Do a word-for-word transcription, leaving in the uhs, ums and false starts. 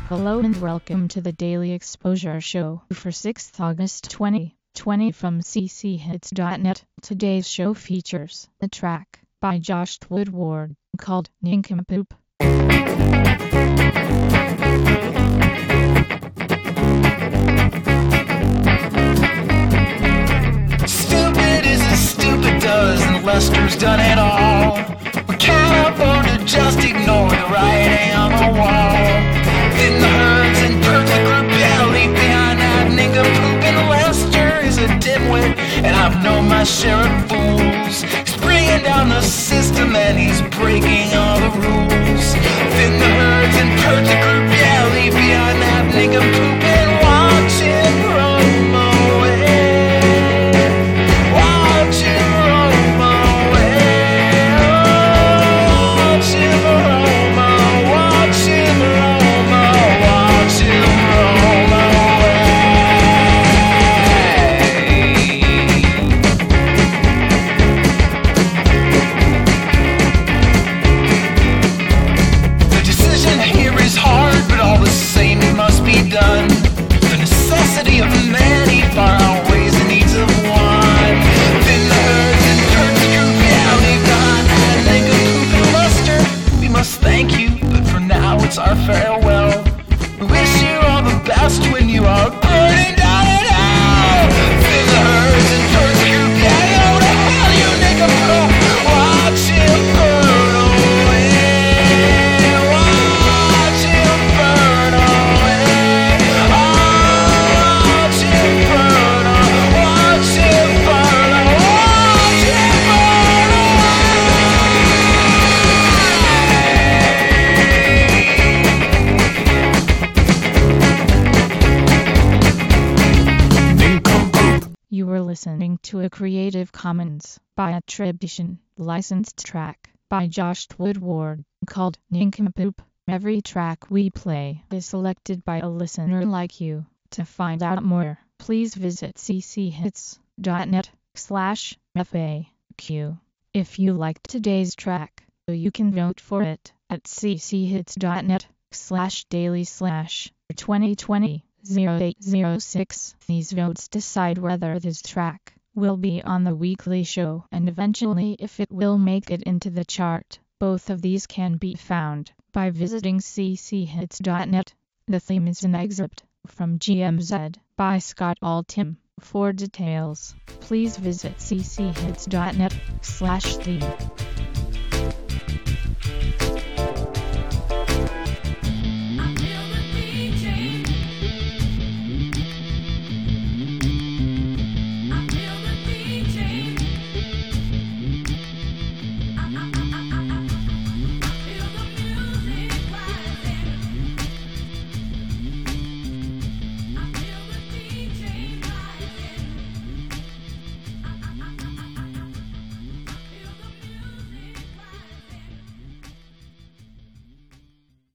Hello and welcome to the Daily Exposure Show for sixth of August twenty twenty from c c hits dot net. Today's show features a track by Josh Woodward called Nincompoop. Stupid is as stupid does, and Lester's done it all. We can't afford to just ignore the writing on the wall. In the herds and perks the group, yeah, leave behind that nincompoop. And Lester is a dimwit, and I've known my share of fools. He's bringing down the system and he's breaking all the rules. In the herds and perks the group, yeah, leave behind that nincompoop. And watch him roam away. Watch him roam away. Watch him roam away. Watch him roam away. Watch him roam away. The decision here is hard, but all the same it must be done. The necessity of many far outweighs the needs of one. Thin the herds and turns the group, yeah, leave behind that nincompoop and Lester. We must thank you, but for now it's our farewell. We wish you all the best when you are burning down in hell. Thin the herds and turns the group, yeah, go to hell, you nincompoop. Watch him burn away. Watch him burn away. Watch him burn away. Watch him burn away. Watch him burn away. Nincompoop. You were listening to a Creative Commons by attribution licensed track by Josh Woodward called Nincompoop. Every track we play is selected by a listener like you. To find out more, please visit c c hits dot net slash F A Q. If you liked today's track, you can vote for it at c c hits dot net slash daily slash twenty twenty oh eight oh six. These votes decide whether this track will be on the weekly show and eventually if it will make it into the chart. Both of these can be found by visiting c c hits dot net. The theme is an excerpt from G M Z by Scott Altham. For details, please visit c c hits dot net slash theme.